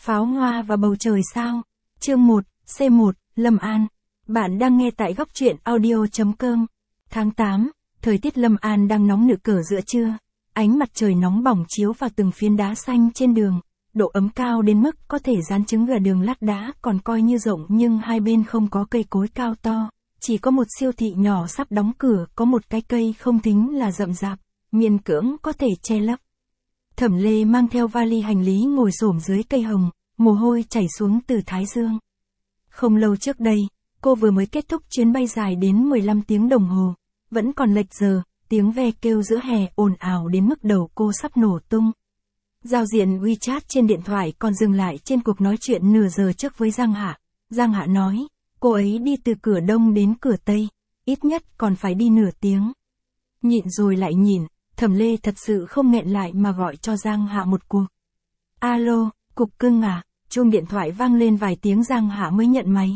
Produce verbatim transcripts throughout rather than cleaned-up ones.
Pháo hoa và bầu trời sao. Chương một, C một, Lâm An. Bạn đang nghe tại góc truyện audio chấm com. Tháng tám, thời tiết Lâm An đang nóng nực cỡ giữa trưa. Ánh mặt trời nóng bỏng chiếu vào từng phiến đá xanh trên đường. Độ ấm cao đến mức có thể rán trứng gà. Đường lát đá còn coi như rộng nhưng hai bên không có cây cối cao to. Chỉ có một siêu thị nhỏ sắp đóng cửa, có một cái cây không tính là rậm rạp, miễn cưỡng có thể che lấp. Thẩm Lê mang theo vali hành lý ngồi xổm dưới cây hồng, mồ hôi chảy xuống từ thái dương. Không lâu trước đây, cô vừa mới kết thúc chuyến bay dài đến mười lăm tiếng đồng hồ, vẫn còn lệch giờ, tiếng ve kêu giữa hè ồn ào đến mức đầu cô sắp nổ tung. Giao diện WeChat trên điện thoại còn dừng lại trên cuộc nói chuyện nửa giờ trước với Giang Hạ. Giang Hạ nói, cô ấy đi từ cửa đông đến cửa tây, ít nhất còn phải đi nửa tiếng. Nhịn rồi lại nhịn, Thẩm Lê thật sự không nghẹn lại mà gọi cho Giang Hạ một cuộc. Alo, cục cưng à, chuông điện thoại vang lên vài tiếng Giang Hạ mới nhận máy.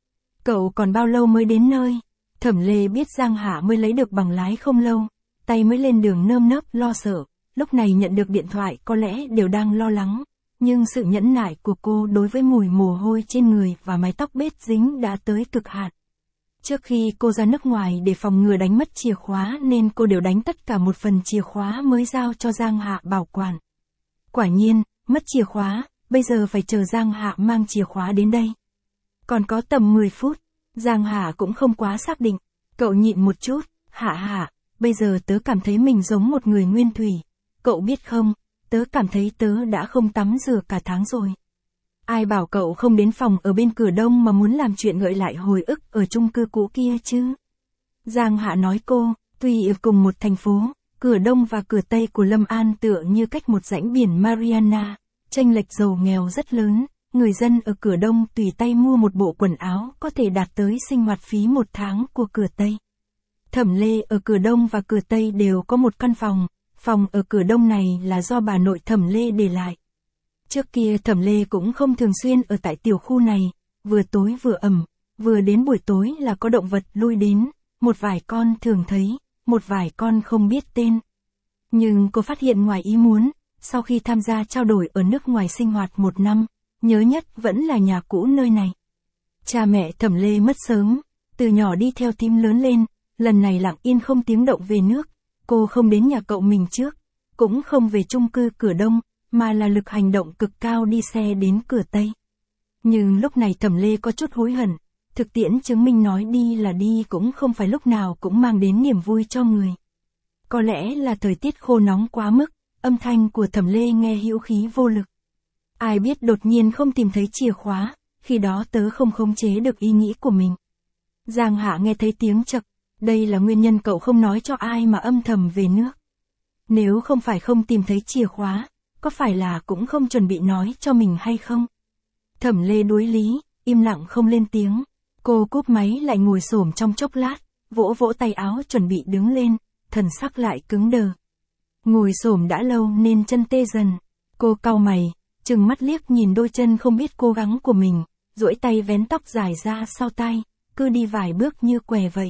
Cậu còn bao lâu mới đến nơi? Thẩm Lê biết Giang Hạ mới lấy được bằng lái không lâu, tay mới lên đường nơm nớp lo sợ, lúc này nhận được điện thoại có lẽ đều đang lo lắng. Nhưng sự nhẫn nại của cô đối với mùi mồ hôi trên người và mái tóc bết dính đã tới cực hạn. Trước khi cô ra nước ngoài để phòng ngừa đánh mất chìa khóa nên cô đều đánh tất cả một phần chìa khóa mới giao cho Giang Hạ bảo quản. Quả nhiên, mất chìa khóa, bây giờ phải chờ Giang Hạ mang chìa khóa đến đây. Còn có tầm mười phút, Giang Hạ cũng không quá xác định. Cậu nhịn một chút, Hạ Hạ, bây giờ tớ cảm thấy mình giống một người nguyên thủy. Cậu biết không, tớ cảm thấy tớ đã không tắm rửa cả tháng rồi. Ai bảo cậu không đến phòng ở bên cửa đông mà muốn làm chuyện gợi lại hồi ức ở chung cư cũ kia chứ? Giang Hạ nói cô, tuy ở cùng một thành phố, cửa đông và cửa tây của Lâm An tựa như cách một rãnh biển Mariana, chênh lệch giàu nghèo rất lớn, người dân ở cửa đông tùy tay mua một bộ quần áo có thể đạt tới sinh hoạt phí một tháng của cửa tây. Thẩm Lê ở cửa đông và cửa tây đều có một căn phòng, phòng ở cửa đông này là do bà nội Thẩm Lê để lại. Trước kia Thẩm Lê cũng không thường xuyên ở tại tiểu khu này, vừa tối vừa ẩm, vừa đến buổi tối là có động vật lui đến, một vài con thường thấy, một vài con không biết tên. Nhưng cô phát hiện ngoài ý muốn, sau khi tham gia trao đổi ở nước ngoài sinh hoạt một năm, nhớ nhất vẫn là nhà cũ nơi này. Cha mẹ Thẩm Lê mất sớm, từ nhỏ đi theo thím lớn lên, lần này lặng yên không tiếng động về nước, cô không đến nhà cậu mình trước, cũng không về chung cư cửa đông, mà là lực hành động cực cao đi xe đến cửa tây. Nhưng lúc này Thẩm Lê có chút hối hận, thực tiễn chứng minh nói đi là đi cũng không phải lúc nào cũng mang đến niềm vui cho người. Có lẽ là thời tiết khô nóng quá mức, âm thanh của Thẩm Lê nghe hữu khí vô lực. Ai biết đột nhiên không tìm thấy chìa khóa, khi đó tớ không khống chế được ý nghĩ của mình. Giang Hạ nghe thấy tiếng chậc, đây là nguyên nhân cậu không nói cho ai mà âm thầm về nước. Nếu không phải không tìm thấy chìa khóa, có phải là cũng không chuẩn bị nói cho mình hay không? Thẩm Lê đối lý, im lặng không lên tiếng. Cô cúp máy lại ngồi xổm trong chốc lát, vỗ vỗ tay áo chuẩn bị đứng lên, thần sắc lại cứng đờ. Ngồi xổm đã lâu nên chân tê dần. Cô cau mày, trừng mắt liếc nhìn đôi chân không biết cố gắng của mình, duỗi tay vén tóc dài ra sau tai, cứ đi vài bước như què vậy.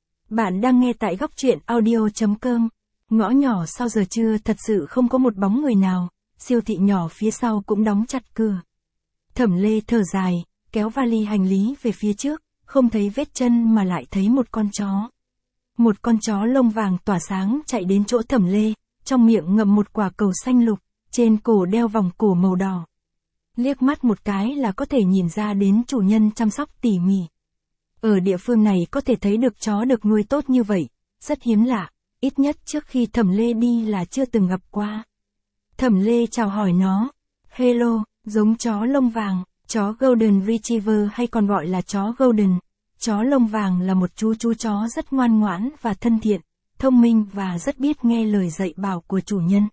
Bạn đang nghe tại góc truyện audio chấm com. Ngõ nhỏ sau giờ trưa thật sự không có một bóng người nào, siêu thị nhỏ phía sau cũng đóng chặt cửa. Thẩm Lê thở dài, kéo vali hành lý về phía trước, không thấy vết chân mà lại thấy một con chó. Một con chó lông vàng tỏa sáng chạy đến chỗ Thẩm Lê, trong miệng ngậm một quả cầu xanh lục, trên cổ đeo vòng cổ màu đỏ. Liếc mắt một cái là có thể nhìn ra đến chủ nhân chăm sóc tỉ mỉ. Ở địa phương này có thể thấy được chó được nuôi tốt như vậy, rất hiếm lạ, ít nhất trước khi Thẩm Lê đi là chưa từng gặp qua. Thẩm Lê chào hỏi nó, hello, giống chó lông vàng, chó Golden Retriever hay còn gọi là chó Golden. Chó lông vàng là một chú chú chó rất ngoan ngoãn và thân thiện, thông minh và rất biết nghe lời dạy bảo của chủ nhân.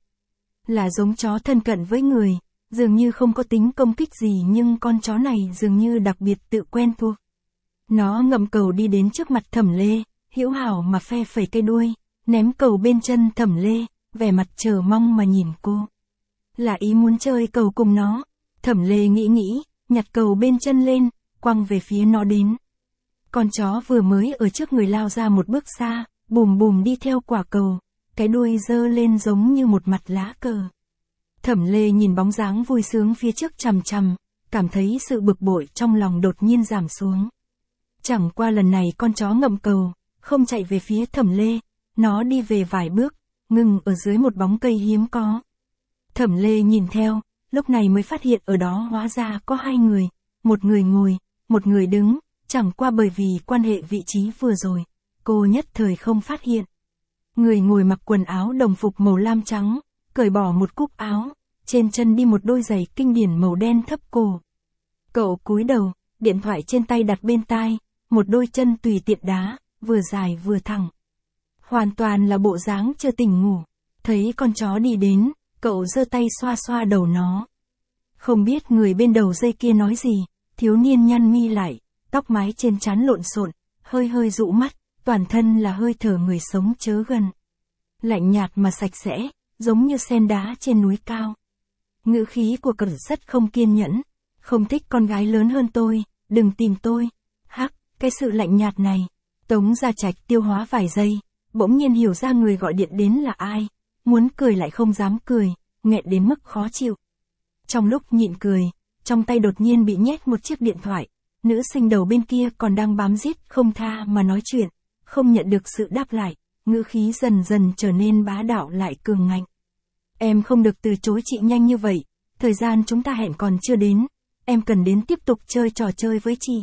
Là giống chó thân cận với người, dường như không có tính công kích gì nhưng con chó này dường như đặc biệt tự quen thuộc. Nó ngậm cầu đi đến trước mặt Thẩm Lê, hữu hảo mà phe phẩy cây đuôi, ném cầu bên chân Thẩm Lê, vẻ mặt chờ mong mà nhìn cô. Là ý muốn chơi cầu cùng nó. Thẩm Lê nghĩ nghĩ, nhặt cầu bên chân lên, quăng về phía nó đến. Con chó vừa mới ở trước người lao ra một bước xa, bùm bùm đi theo quả cầu, cái đuôi giơ lên giống như một mặt lá cờ. Thẩm Lê nhìn bóng dáng vui sướng phía trước chằm chằm, cảm thấy sự bực bội trong lòng đột nhiên giảm xuống. Chẳng qua lần này con chó ngậm cầu, không chạy về phía Thẩm Lê, nó đi về vài bước, ngừng ở dưới một bóng cây hiếm có. Thẩm Lê nhìn theo, lúc này mới phát hiện ở đó hóa ra có hai người, một người ngồi, một người đứng, chẳng qua bởi vì quan hệ vị trí vừa rồi, cô nhất thời không phát hiện. Người ngồi mặc quần áo đồng phục màu lam trắng, cởi bỏ một cúc áo, trên chân đi một đôi giày kinh điển màu đen thấp cổ. Cậu cúi đầu, điện thoại trên tay đặt bên tai, một đôi chân tùy tiện đá, vừa dài vừa thẳng. Hoàn toàn là bộ dáng chưa tỉnh ngủ. Thấy con chó đi đến, cậu giơ tay xoa xoa đầu nó. Không biết người bên đầu dây kia nói gì, thiếu niên nhăn mi lại, tóc mái trên trán lộn xộn, hơi hơi dụ mắt, toàn thân là hơi thở người sống chớ gần. Lạnh nhạt mà sạch sẽ, giống như sen đá trên núi cao. Ngữ khí của cậu rất không kiên nhẫn, không thích con gái lớn hơn tôi, đừng tìm tôi. Hắc, cái sự lạnh nhạt này. Tống Gia Trạch tiêu hóa vài giây, bỗng nhiên hiểu ra người gọi điện đến là ai, muốn cười lại không dám cười, nghẹn đến mức khó chịu. Trong lúc nhịn cười, trong tay đột nhiên bị nhét một chiếc điện thoại, nữ sinh đầu bên kia còn đang bám giết không tha mà nói chuyện, không nhận được sự đáp lại, ngữ khí dần dần trở nên bá đạo lại cường ngạnh. Em không được từ chối chị nhanh như vậy, thời gian chúng ta hẹn còn chưa đến, em cần đến tiếp tục chơi trò chơi với chị.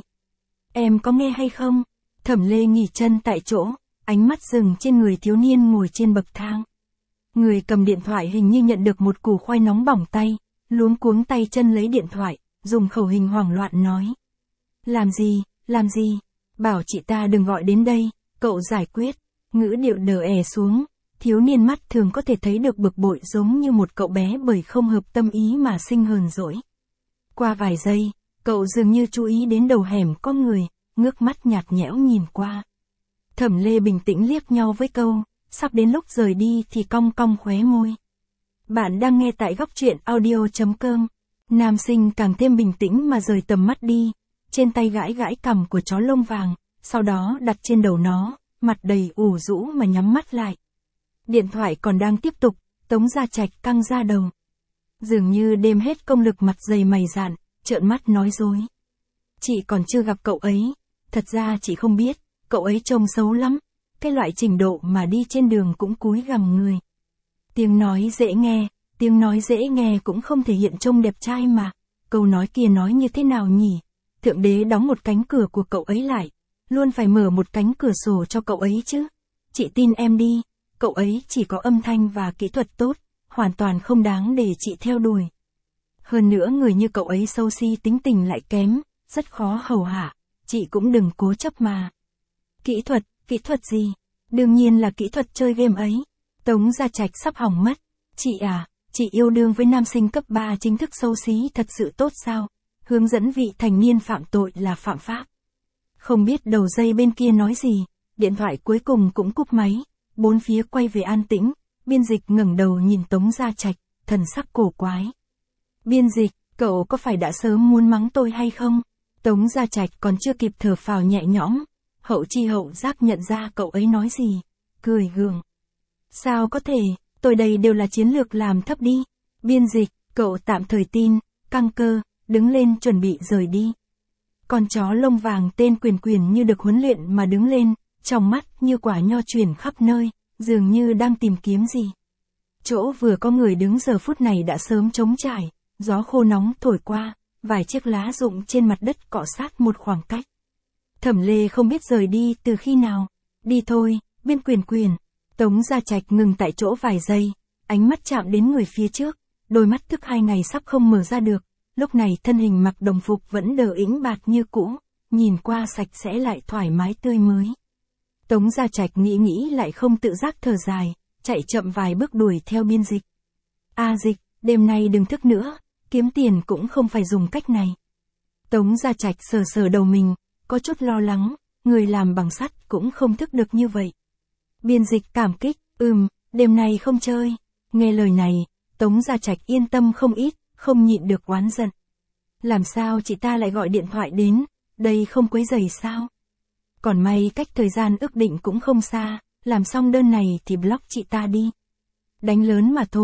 Em có nghe hay không? Thẩm Lê nghỉ chân tại chỗ, ánh mắt dừng trên người thiếu niên ngồi trên bậc thang. Người cầm điện thoại hình như nhận được một củ khoai nóng bỏng tay, luống cuống tay chân lấy điện thoại, dùng khẩu hình hoảng loạn nói. Làm gì, làm gì? Bảo chị ta đừng gọi đến đây, cậu giải quyết. Ngữ điệu đờ ẻ xuống, thiếu niên mắt thường có thể thấy được bực bội giống như một cậu bé bởi không hợp tâm ý mà sinh hờn dỗi. Qua vài giây, cậu dường như chú ý đến đầu hẻm có người, ngước mắt nhạt nhẽo nhìn qua. Thẩm Lê bình tĩnh liếc nhau với câu, sắp đến lúc rời đi thì cong cong khóe môi. Bạn đang nghe tại góc truyện audio chấm com. Nam sinh càng thêm bình tĩnh mà rời tầm mắt đi, trên tay gãi gãi cằm của chó lông vàng, sau đó đặt trên đầu nó, mặt đầy ủ rũ mà nhắm mắt lại. Điện thoại còn đang tiếp tục, Tống Gia Trạch căng ra đầu. Dường như đêm hết công lực mặt dày mày dạn, trợn mắt nói dối. Chị còn chưa gặp cậu ấy, thật ra chị không biết, cậu ấy trông xấu lắm, cái loại trình độ mà đi trên đường cũng cúi gằm người. Tiếng nói dễ nghe, tiếng nói dễ nghe cũng không thể hiện trông đẹp trai mà, câu nói kia nói như thế nào nhỉ? Thượng đế đóng một cánh cửa của cậu ấy lại, luôn phải mở một cánh cửa sổ cho cậu ấy chứ. Chị tin em đi, cậu ấy chỉ có âm thanh và kỹ thuật tốt, hoàn toàn không đáng để chị theo đuổi. Hơn nữa người như cậu ấy xấu xí tính tình lại kém, rất khó hầu hạ, chị cũng đừng cố chấp mà. Kỹ thuật, kỹ thuật gì? Đương nhiên là kỹ thuật chơi game ấy. Tống Gia Trạch sắp hỏng mất. Chị à, chị yêu đương với nam sinh cấp ba chính thức xấu xí thật sự tốt sao? Hướng dẫn vị thành niên phạm tội là phạm pháp. Không biết đầu dây bên kia nói gì, điện thoại cuối cùng cũng cúp máy, bốn phía quay về an tĩnh, biên dịch ngẩng đầu nhìn Tống Gia Trạch, thần sắc cổ quái. Biên dịch, cậu có phải đã sớm muốn mắng tôi hay không? Tống Gia Trạch còn chưa kịp thở phào nhẹ nhõm, hậu chi hậu giác nhận ra cậu ấy nói gì, cười gượng. Sao có thể, tôi đây đều là chiến lược làm thấp đi. Biên dịch, cậu tạm thời tin, căng cơ, đứng lên chuẩn bị rời đi. Con chó lông vàng tên Quyền Quyền như được huấn luyện mà đứng lên, trong mắt như quả nho chuyển khắp nơi, dường như đang tìm kiếm gì. Chỗ vừa có người đứng giờ phút này đã sớm trống trải, gió khô nóng thổi qua, vài chiếc lá rụng trên mặt đất cọ sát một khoảng cách. Thẩm Lê không biết rời đi từ khi nào. Đi thôi, Biên Quyền Quyền. Tống Gia Trạch ngừng tại chỗ vài giây, ánh mắt chạm đến người phía trước, đôi mắt thức hai ngày sắp không mở ra được, lúc này thân hình mặc đồng phục vẫn đờ ĩnh bạt như cũ, nhìn qua sạch sẽ lại thoải mái tươi mới. Tống Gia Trạch nghĩ nghĩ lại không tự giác thở dài, chạy chậm vài bước đuổi theo biên dịch. A Dịch, đêm nay đừng thức nữa, kiếm tiền cũng không phải dùng cách này. Tống Gia Trạch sờ sờ đầu mình, có chút lo lắng, người làm bằng sắt cũng không thức được như vậy. Biên dịch cảm kích, ừm, đêm nay không chơi. Nghe lời này, Tống Gia Trạch yên tâm không ít, không nhịn được oán giận. Làm sao chị ta lại gọi điện thoại đến, đây không quấy rầy sao? Còn may cách thời gian ước định cũng không xa, làm xong đơn này thì block chị ta đi. Đánh lớn mà thôi,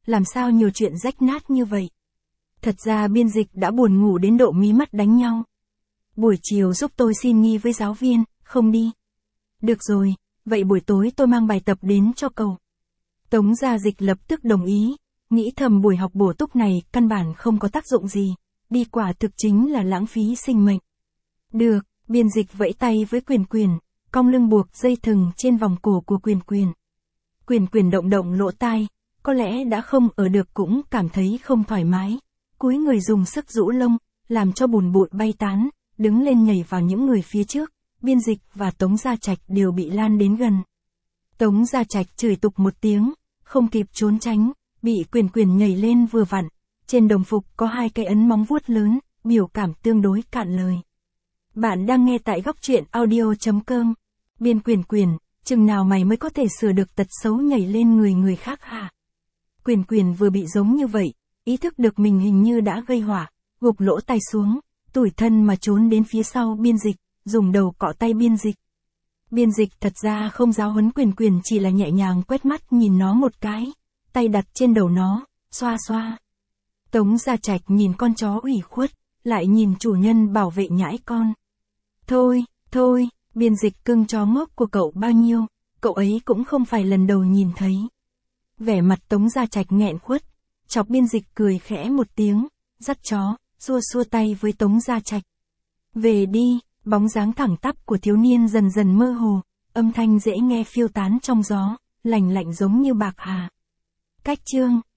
làm sao nhiều chuyện rách nát như vậy. Thật ra biên dịch đã buồn ngủ đến độ mí mắt đánh nhau. Buổi chiều giúp tôi xin nghi với giáo viên, không đi. Được rồi, vậy buổi tối tôi mang bài tập đến cho cậu. Tống Gia Dịch lập tức đồng ý, nghĩ thầm buổi học bổ túc này căn bản không có tác dụng gì, đi quả thực chính là lãng phí sinh mệnh. Được, biên dịch vẫy tay với Quyền Quyền, cong lưng buộc dây thừng trên vòng cổ của Quyền Quyền. Quyền Quyền động động lỗ tai, có lẽ đã không ở được cũng cảm thấy không thoải mái, cúi người dùng sức rũ lông, làm cho bùn bụi bay tán, đứng lên nhảy vào những người phía trước, biên dịch và Tống Gia Trạch đều bị lan đến gần. Tống Gia Trạch chửi tục một tiếng, không kịp trốn tránh, bị Quyền Quyền nhảy lên vừa vặn, trên đồng phục có hai cái ấn móng vuốt lớn, biểu cảm tương đối cạn lời. Bạn đang nghe tại góc truyện audio.com. Biên Quyền Quyền, chừng nào mày mới có thể sửa được tật xấu nhảy lên người người khác hả? Quyền Quyền vừa bị giống như vậy, ý thức được mình hình như đã gây họa, gục lỗ tai xuống, tủi thân mà trốn đến phía sau biên dịch, dùng đầu cọ tay biên dịch. Biên dịch thật ra không giáo huấn Quyền Quyền, chỉ là nhẹ nhàng quét mắt nhìn nó một cái, tay đặt trên đầu nó, xoa xoa. Tống Gia Trạch nhìn con chó ủy khuất, lại nhìn chủ nhân bảo vệ nhãi con. Thôi, thôi, biên dịch cưng chó ngốc của cậu bao nhiêu, cậu ấy cũng không phải lần đầu nhìn thấy. Vẻ mặt Tống Gia Trạch nghẹn khuất, chọc biên dịch cười khẽ một tiếng, dắt chó, xua xua tay với Tống Gia Trạch. Về đi, bóng dáng thẳng tắp của thiếu niên dần dần mơ hồ, âm thanh dễ nghe phiêu tán trong gió, lành lạnh giống như bạc hà. Cách chương